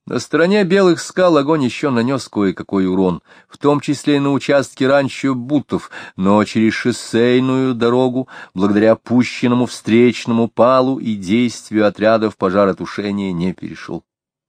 На стороне Белых скал огонь еще нанес кое-какой урон, в том числе и на участке ранчо Бутов, но через шоссейную дорогу, благодаря пущенному встречному палу и действию отрядов пожаротушения, не перешел.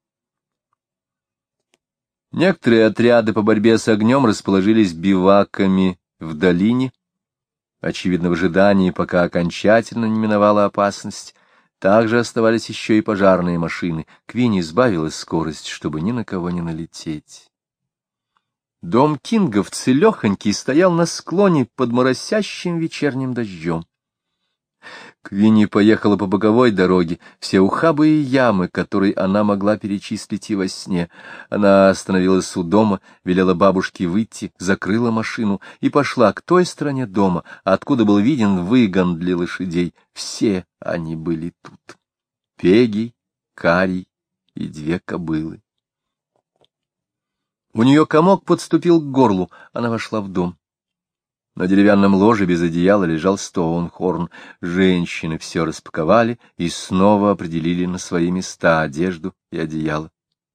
Некоторые отряды по борьбе с огнем расположились биваками в долине, очевидно, в ожидании, пока окончательно не миновала опасность. Также оставались еще и пожарные машины. Квинни сбавила скорость, чтобы ни на кого не налететь. Дом Кингов целехонький стоял на склоне под моросящим вечерним дождем. Квинни поехала по боковой дороге, все ухабы и ямы, которые она могла перечислить и во сне. Она остановилась у дома, велела бабушке выйти, закрыла машину и пошла к той стороне дома, откуда был виден выгон для лошадей. Все они были тут. Пегги, Карий и 2 кобылы. У нее комок подступил к горлу, она вошла в дом. На деревянном ложе без одеяла лежал Стоунхорн. Женщины все распаковали и снова определили на свои места одежду и одеяло.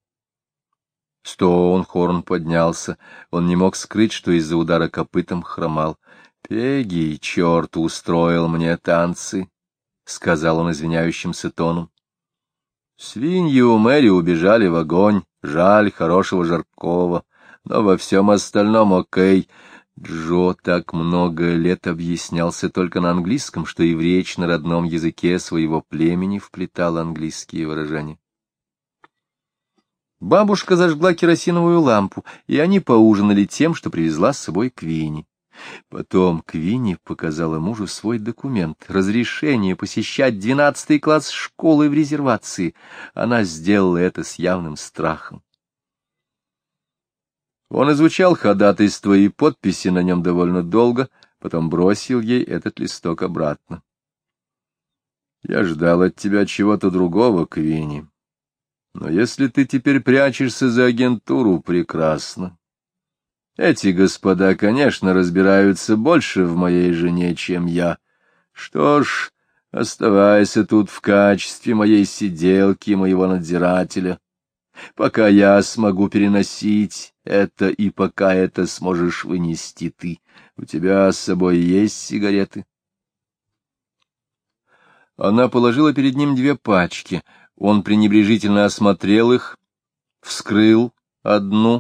Стоунхорн поднялся. Он не мог скрыть, что из-за удара копытом хромал. — Пегги, черт, устроил мне танцы, — сказал он извиняющимся тоном. — Свиньи у Мэри убежали в огонь, жаль хорошего жаркого, но во всем остальном окей. Джо так много лет объяснялся только на английском, что и в речь на родном языке своего племени вплетал английские выражения. Бабушка зажгла керосиновую лампу, и они поужинали тем, что привезла с собой Квинни. Потом Квинни показала мужу свой документ, разрешение посещать 12-й класс школы в резервации. Она сделала это с явным страхом. Он изучал ходатайство и подписи на нем довольно долго, потом бросил ей этот листок обратно. — Я ждал от тебя чего-то другого, Квинни. Но если ты теперь прячешься за агентуру, прекрасно. Эти господа, конечно, разбираются больше в моей жене, чем я. Что ж, оставайся тут в качестве моей сиделки, моего надзирателя. Пока я смогу переносить это, и пока это сможешь вынести ты. У тебя с собой есть сигареты? Она положила перед ним 2 пачки. Он пренебрежительно осмотрел их, вскрыл одну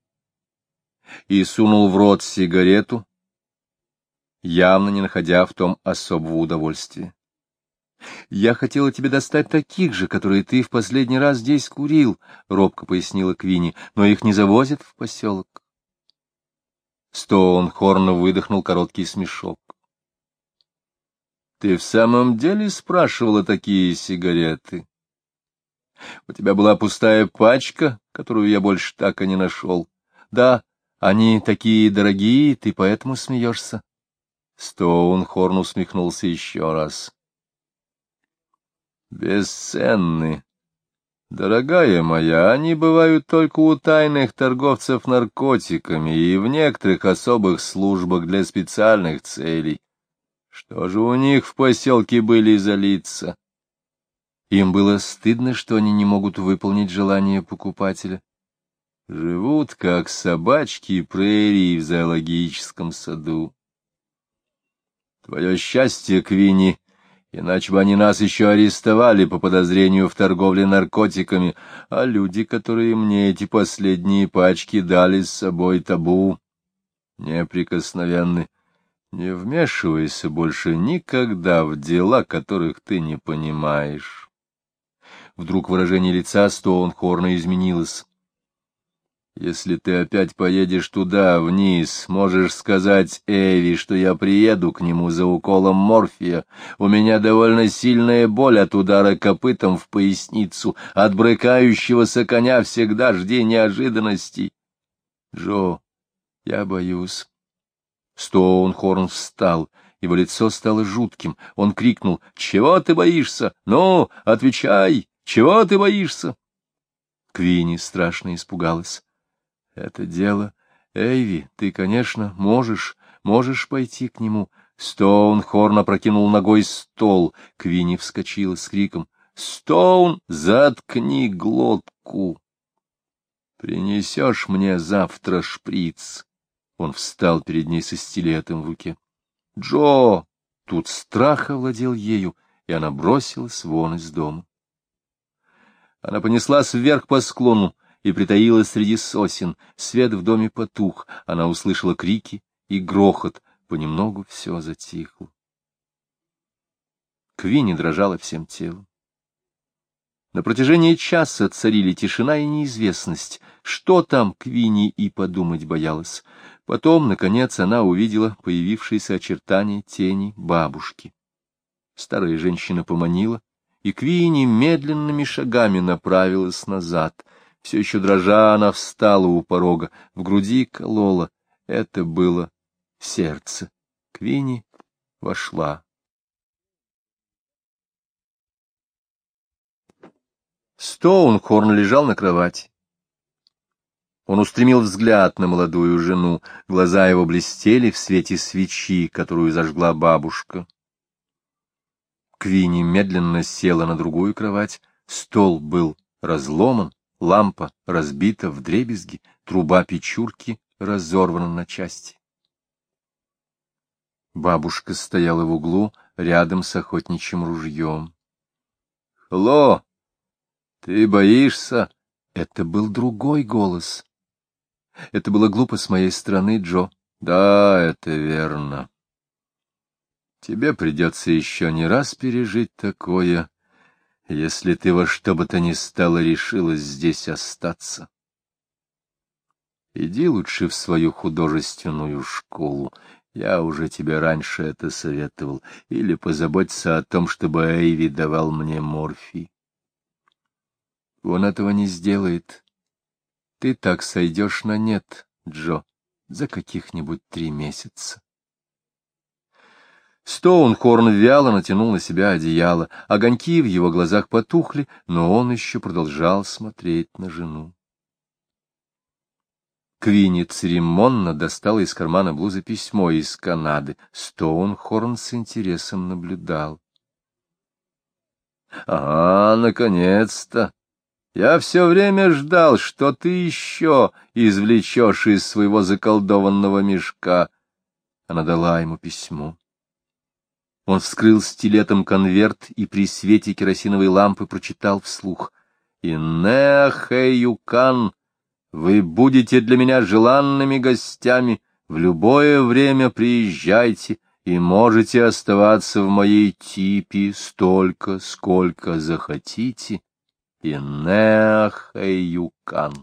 и сунул в рот сигарету, явно не находя в том особого удовольствия. — Я хотела тебе достать таких же, которые ты в последний раз здесь курил, — робко пояснила Квинни, — но их не завозят в поселок. Стоунхорн выдохнул короткий смешок. — Ты в самом деле спрашивала такие сигареты? У тебя была пустая пачка, которую я больше так и не нашел. Да, они такие дорогие, ты поэтому смеешься. Стоунхорн усмехнулся еще раз. Бесценны. Дорогая моя, они бывают только у тайных торговцев наркотиками и в некоторых особых службах для специальных целей. Что же у них в поселке были за лица? Им было стыдно, что они не могут выполнить желание покупателя. Живут, как собачки прерии в зоологическом саду. Твое счастье, Квинни, иначе бы они нас еще арестовали по подозрению в торговле наркотиками, а люди, которые мне эти последние пачки дали с собой, табу, неприкосновенны. Не вмешивайся больше никогда в дела, которых ты не понимаешь. Вдруг выражение лица Стоунхорна изменилось. Если ты опять поедешь туда, вниз, можешь сказать Эви, что я приеду к нему за уколом морфия. У меня довольно сильная боль от удара копытом в поясницу. От брыкающегося коня всегда жди неожиданностей. Джо, я боюсь. Стоунхорн встал. Его лицо стало жутким. Он крикнул: «Чего ты боишься? Ну, отвечай! Чего ты боишься?» Квинни страшно испугалась. «Это дело... Эйви, ты, конечно, можешь пойти к нему». Стоунхорн опрокинул ногой стол. Квинни вскочила с криком: «Стоун, заткни глотку!» Принесешь мне завтра шприц? Он встал перед ней со стилетом в руке. Джо! Тут страх овладел ею, и она бросилась вон из дома. Она понеслась вверх по склону и притаилась среди сосен. Свет в доме потух, она услышала крики и грохот. Понемногу все затихло. Квинни дрожала всем телом. На протяжении часа царили тишина и неизвестность. Что там, Квинни и подумать боялась. Потом, наконец, она увидела появившиеся очертания тени бабушки. Старая женщина поманила, и Квинни медленными шагами направилась назад. Все еще дрожа, она встала у порога, в груди колола. Это было сердце. Квинни вошла. Стоунхорн лежал на кровати. Он устремил взгляд на молодую жену, глаза его блестели в свете свечи, которую зажгла бабушка. Квинни медленно села на другую кровать, стол был разломан, лампа разбита вдребезги, труба печурки разорвана на части. Бабушка стояла в углу, рядом с охотничьим ружьем. — Хло! Ты боишься? Это был другой голос. Это было глупо с моей стороны, Джо. Да, это верно. Тебе придется еще не раз пережить такое, если ты во что бы то ни стало решилась здесь остаться. Иди лучше в свою художественную школу. Я уже тебе раньше это советовал. Или позаботься о том, чтобы Эйви давал мне морфий. Он этого не сделает. Ты так сойдешь на нет, Джо, за каких-нибудь 3 месяца. Стоунхорн вяло натянул на себя одеяло, огоньки в его глазах потухли, но он еще продолжал смотреть на жену. Квинни церемонно достала из кармана блузы письмо из Канады. Стоунхорн с интересом наблюдал. — наконец-то! Я все время ждал, что ты еще извлечешь из своего заколдованного мешка. Она дала ему письмо. Он вскрыл стилетом конверт и при свете керосиновой лампы прочитал вслух. «Инеа Хэйюкан, вы будете для меня желанными гостями, в любое время приезжайте и можете оставаться в моей типе столько, сколько захотите. Инеа Хэйюкан».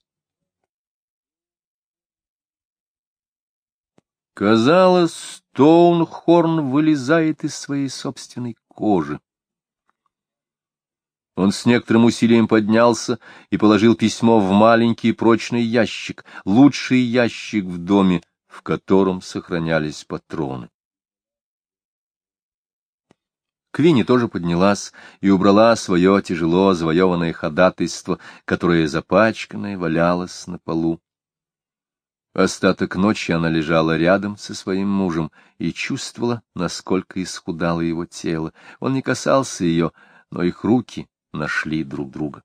Казалось, Стоунхорн вылезает из своей собственной кожи. Он с некоторым усилием поднялся и положил письмо в маленький прочный ящик, лучший ящик в доме, в котором сохранялись патроны. Квинни тоже поднялась и убрала свое тяжело завоеванное ходатайство, которое запачканное валялось на полу. Остаток ночи она лежала рядом со своим мужем и чувствовала, насколько исхудало его тело. Он не касался ее, но их руки нашли друг друга.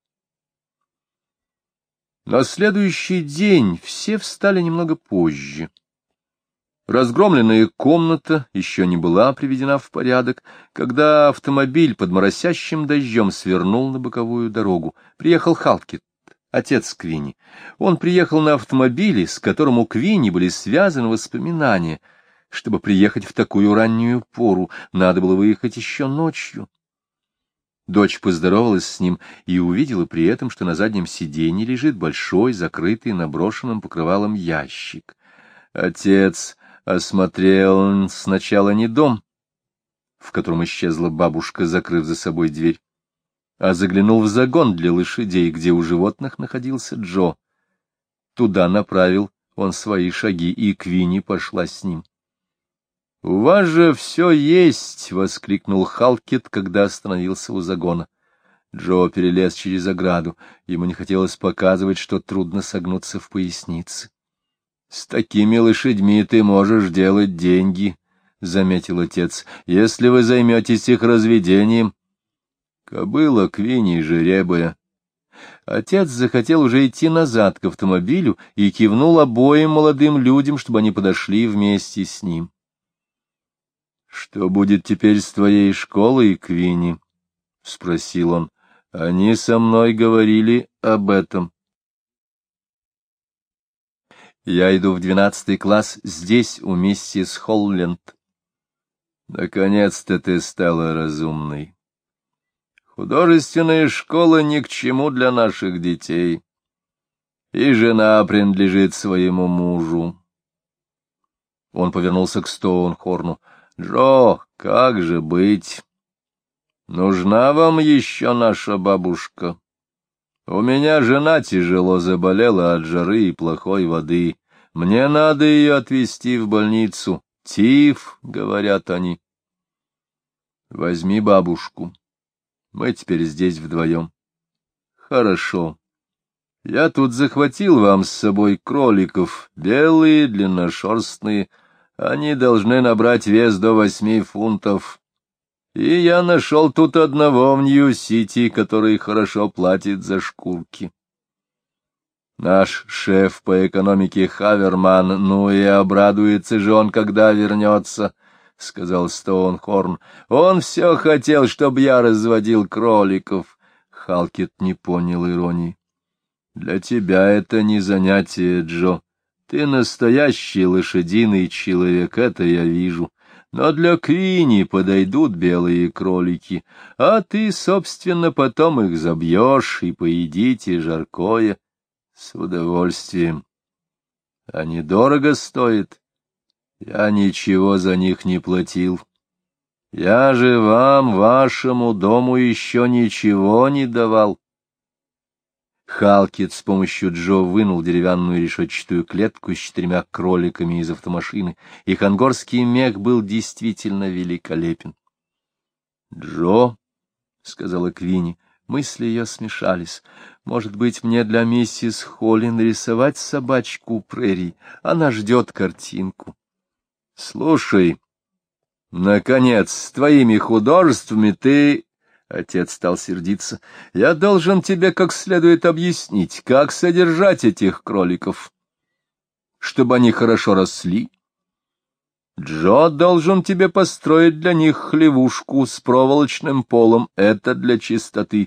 На следующий день все встали немного позже. Разгромленная комната еще не была приведена в порядок, когда автомобиль под моросящим дождем свернул на боковую дорогу. Приехал Халкет, отец Квинни. Он приехал на автомобиле, с которым у Квинни были связаны воспоминания. Чтобы приехать в такую раннюю пору, надо было выехать еще ночью. Дочь поздоровалась с ним и увидела при этом, что на заднем сиденье лежит большой, закрытый наброшенным покрывалом ящик. Отец осмотрел сначала не дом, в котором исчезла бабушка, закрыв за собой дверь, а заглянул в загон для лошадей, где у животных находился Джо. Туда направил он свои шаги, и Квинни пошла с ним. — У вас же все есть! — воскликнул Халкет, когда остановился у загона. Джо перелез через ограду. Ему не хотелось показывать, что трудно согнуться в пояснице. — С такими лошадьми ты можешь делать деньги, — заметил отец, — если вы займетесь их разведением. Кобыла Квинни жеребая. Отец захотел уже идти назад к автомобилю и кивнул обоим молодым людям, чтобы они подошли вместе с ним. — Что будет теперь с твоей школой, Квинни? — спросил он. — Они со мной говорили об этом. — Я иду в 12 класс здесь, у миссис Холленд. — Наконец-то ты стала разумной. Художественная школа ни к чему для наших детей, и жена принадлежит своему мужу. Он повернулся к Стоунхорну. — Джо, как же быть? Нужна вам еще наша бабушка? У меня жена тяжело заболела от жары и плохой воды. Мне надо ее отвезти в больницу. Тиф, говорят они. Возьми бабушку. Мы теперь здесь вдвоем. Хорошо. Я тут захватил вам с собой кроликов, белые, длинношерстные. Они должны набрать вес до 8 фунтов. И я нашел тут одного в Нью-Сити, который хорошо платит за шкурки. Наш шеф по экономике Хаверман, ну и обрадуется же он, когда вернется, — сказал Стоунхорн. — Он все хотел, чтобы я разводил кроликов. Халкет не понял иронии. — Для тебя это не занятие, Джо. Ты настоящий лошадиный человек, это я вижу. Но для Квинни подойдут белые кролики, а ты, собственно, потом их забьешь и поедите жаркое с удовольствием. Они дорого стоят. Я ничего за них не платил. Я же вам, вашему дому, еще ничего не давал. Халкет с помощью Джо вынул деревянную решетчатую клетку с 4 кроликами из автомашины. Их ангорский мех был действительно великолепен. — Джо, — сказала Квинни, мысли ее смешались. — Может быть, мне для миссис Холли нарисовать собачку прерий? Она ждет картинку. — Слушай, наконец, с твоими художествами ты... Отец стал сердиться. — Я должен тебе как следует объяснить, как содержать этих кроликов, чтобы они хорошо росли. Джо должен тебе построить для них хлевушку с проволочным полом. Это для чистоты.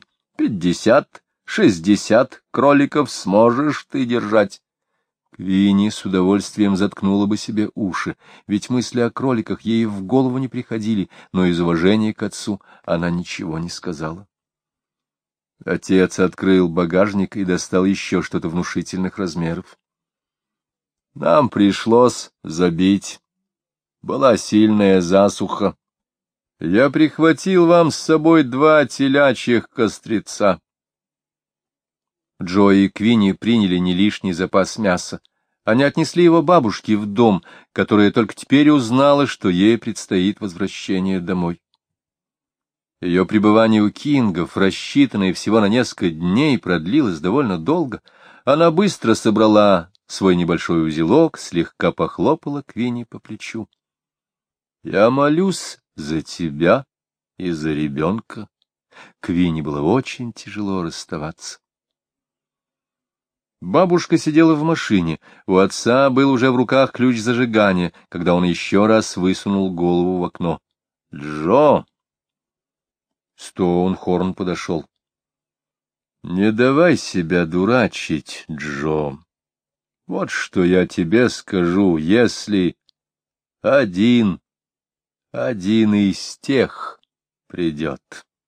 50-60 кроликов сможешь ты держать. Квинни с удовольствием заткнула бы себе уши, ведь мысли о кроликах ей в голову не приходили, но из уважения к отцу она ничего не сказала. Отец открыл багажник и достал еще что-то внушительных размеров. Нам пришлось забить. Была сильная засуха. Я прихватил вам с собой 2 телячьих кострица. Джо и Квинни приняли не лишний запас мяса. Они отнесли его бабушке в дом, которая только теперь узнала, что ей предстоит возвращение домой. Ее пребывание у Кингов, рассчитанное всего на несколько дней, продлилось довольно долго. Она быстро собрала свой небольшой узелок, слегка похлопала Квинни по плечу. — Я молюсь за тебя и за ребенка. Квинни было очень тяжело расставаться. Бабушка сидела в машине, у отца был уже в руках ключ зажигания, когда он еще раз высунул голову в окно. — Джо! Стоунхорн подошел. — Не давай себя дурачить, Джо. Вот что я тебе скажу, если один из тех придет.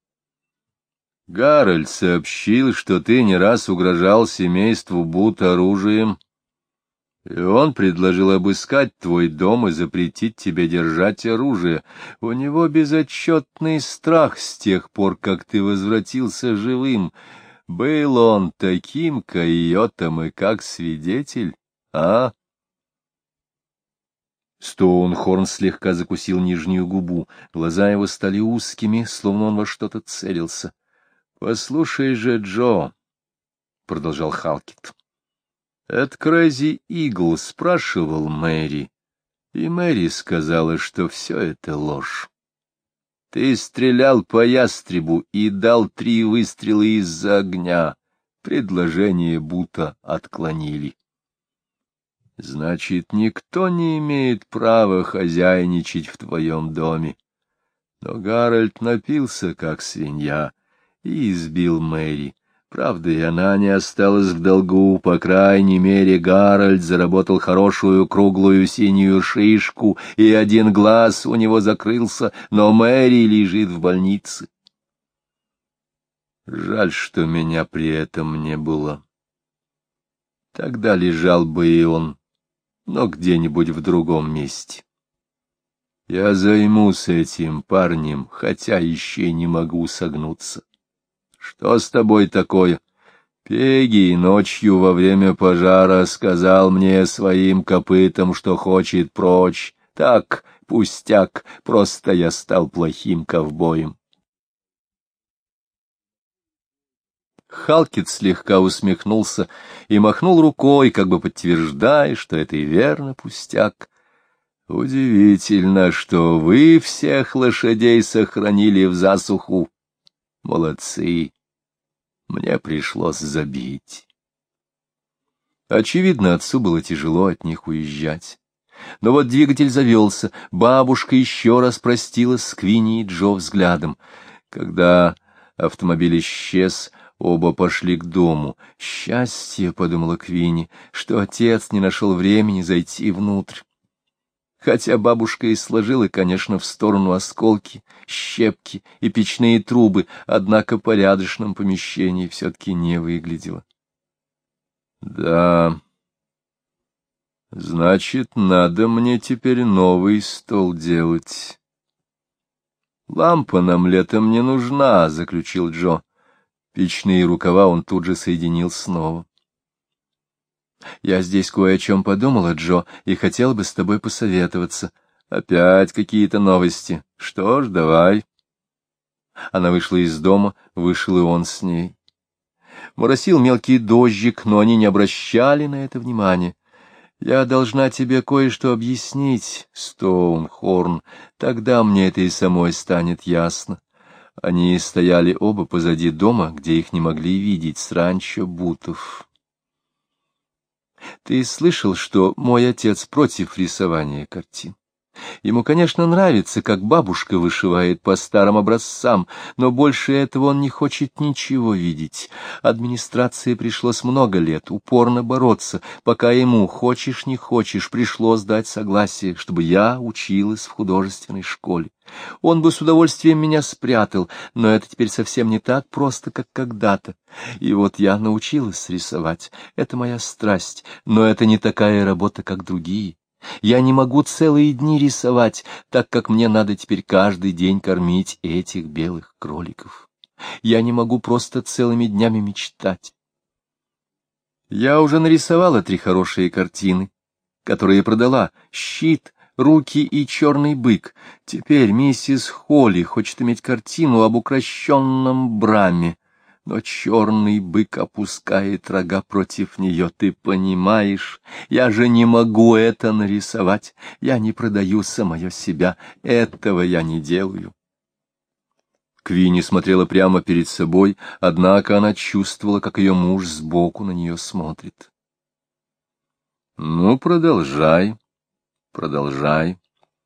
Гарольд сообщил, что ты не раз угрожал семейству Бут оружием, и он предложил обыскать твой дом и запретить тебе держать оружие. У него безотчетный страх с тех пор, как ты возвратился живым. Был он таким койотом и как свидетель, а? Стоунхорн слегка закусил нижнюю губу, глаза его стали узкими, словно он во что-то целился. — Послушай же, Джо, — продолжал Халкет, — Эд Крэзи Игл спрашивал Мэри, и Мэри сказала, что все это ложь. Ты стрелял по ястребу и дал 3 выстрела из-за огня. предложение Бута отклонили. Значит, никто не имеет права хозяйничать в твоем доме. Но Гарольд напился, как свинья, и избил Мэри. Правда, и она не осталась в долгу, по крайней мере, Гарольд заработал хорошую круглую синюю шишку, и один глаз у него закрылся, но Мэри лежит в больнице. Жаль, что меня при этом не было. Тогда лежал бы и он, но где-нибудь в другом месте. Я займусь этим парнем, хотя еще не могу согнуться. Что с тобой такое? Пегги ночью во время пожара сказал мне своим копытом, что хочет прочь. Так, пустяк, просто я стал плохим ковбоем. Халкет слегка усмехнулся и махнул рукой, как бы подтверждая, что это и верно пустяк. Удивительно, что вы всех лошадей сохранили в засуху. Молодцы. Мне пришлось забить. Очевидно, отцу было тяжело от них уезжать. Но вот двигатель завелся, бабушка еще раз простилась с Квинни и Джо взглядом. Когда автомобиль исчез, оба пошли к дому. «Счастье», — подумала Квинни, — что отец не нашел времени зайти внутрь. Хотя бабушка и сложила, конечно, в сторону осколки, щепки и печные трубы, однако порядочном помещении все-таки не выглядело. Да, значит, надо мне теперь новый стол делать. Лампа нам летом не нужна, — заключил Джо. Печные рукава он тут же соединил снова. Я здесь кое о чем подумала, Джо, и хотел бы с тобой посоветоваться. Опять какие-то новости. Что ж, давай. Она вышла из дома, вышел и он с ней. Моросил мелкий дождик, но они не обращали на это внимания. Я должна тебе кое-что объяснить, Стоунхорн, тогда мне это и самой станет ясно. Они стояли оба позади дома, где их не могли видеть с ранчо Бутов. Ты слышал, что мой отец против рисования картин? Ему, конечно, нравится, как бабушка вышивает по старым образцам, но больше этого он не хочет ничего видеть. Администрации пришлось много лет упорно бороться, пока ему, хочешь не хочешь, пришлось дать согласие, чтобы я училась в художественной школе. Он бы с удовольствием меня спрятал, но это теперь совсем не так просто, как когда-то. И вот я научилась рисовать. Это моя страсть, но это не такая работа, как другие. Я не могу целые дни рисовать, так как мне надо теперь каждый день кормить этих белых кроликов. Я не могу просто целыми днями мечтать. Я уже нарисовала 3 хорошие картины, которые продала: «Щит», «Руки» и «Черный бык». Теперь миссис Холли хочет иметь картину об укращенном Браме. Но черный бык опускает рога против нее, ты понимаешь? Я же не могу это нарисовать, я не продаю самое себя, этого я не делаю. Квинни смотрела прямо перед собой, однако она чувствовала, как ее муж сбоку на нее смотрит. Ну, продолжай, продолжай.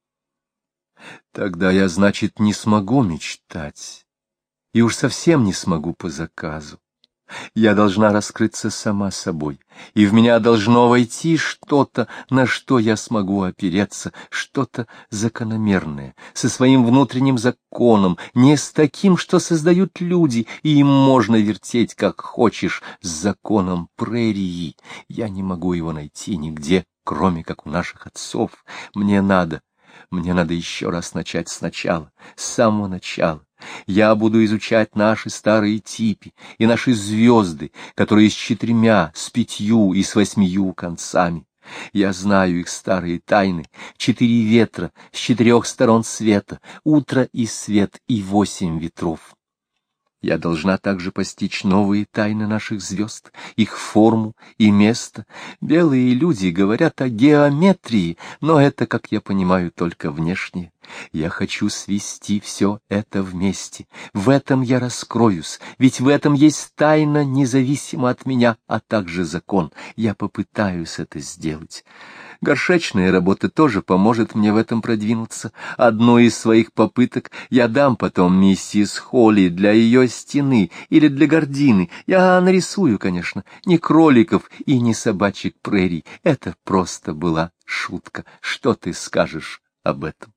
Тогда я, значит, не смогу мечтать. И уж совсем не смогу по заказу. Я должна раскрыться сама собой, и в меня должно войти что-то, на что я смогу опереться, что-то закономерное, со своим внутренним законом, не с таким, что создают люди, и им можно вертеть как хочешь, с законом прерии. Я не могу его найти нигде, кроме как у наших отцов. Мне надо еще раз начать сначала, с самого начала. Я буду изучать наши старые типи и наши звезды, которые с 4, с 5 и с 8 концами. Я знаю их старые тайны: 4 ветра с 4 сторон света, утро и свет и 8 ветров. Я должна также постичь новые тайны наших звезд, их форму и место. Белые люди говорят о геометрии, но это, как я понимаю, только внешнее. Я хочу свести все это вместе. В этом я раскроюсь, ведь в этом есть тайна, независимо от меня, а также закон. Я попытаюсь это сделать. Горшечная работа тоже поможет мне в этом продвинуться. Одну из своих попыток я дам потом миссис Холли для ее стены или для гардины. Я нарисую, конечно, не кроликов и не собачек прерий. Это просто была шутка. Что ты скажешь об этом?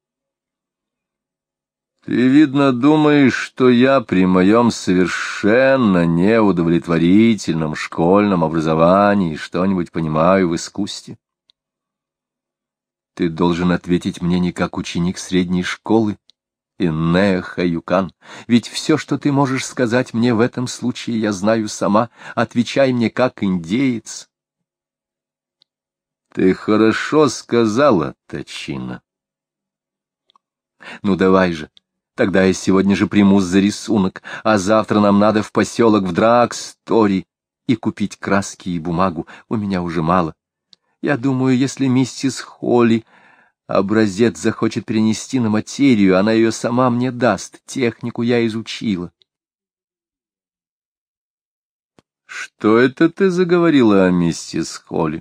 Ты, видно, думаешь, что я при моем совершенно неудовлетворительном школьном образовании что-нибудь понимаю в искусстве? Ты должен ответить мне не как ученик средней школы, Иннея Хаюкан, ведь все, что ты можешь сказать мне в этом случае, я знаю сама. Отвечай мне как индеец. Ты хорошо сказала, Тачина. Ну, давай же. Тогда я сегодня же примусь за рисунок, а завтра нам надо в поселок в Драгстори и купить краски и бумагу. У меня уже мало. Я думаю, если миссис Холли образец захочет перенести на материю, она ее сама мне даст. Технику я изучила. Что это ты заговорила о миссис Холли?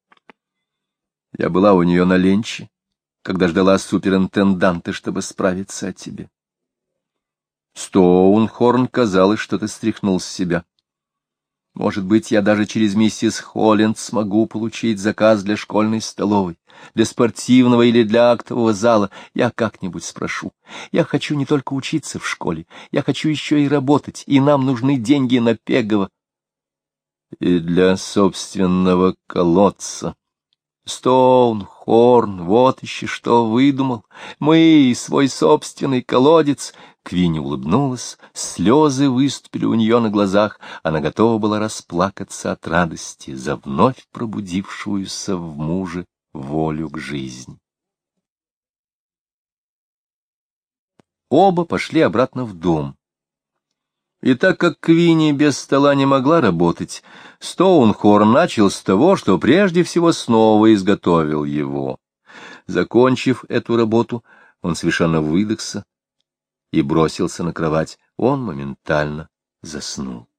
Я была у нее на ленче, когда ждала суперинтенданта, чтобы справиться о тебе. Стоунхорн, казалось, что ты стряхнул с себя. Может быть, я даже через миссис Холланд смогу получить заказ для школьной столовой, для спортивного или для актового зала. Я как-нибудь спрошу. Я хочу не только учиться в школе, я хочу еще и работать, и нам нужны деньги на Пегова. И для собственного колодца. Стоунхорн, вот еще что выдумал. Мы свой собственный колодец. Квинни улыбнулась, слезы выступили у нее на глазах, она готова была расплакаться от радости за вновь пробудившуюся в муже волю к жизни. Оба пошли обратно в дом. И так как Квинни без стола не могла работать, Стоунхорн начал с того, что прежде всего снова изготовил его. Закончив эту работу, он совершенно выдохся и бросился на кровать. Он моментально заснул.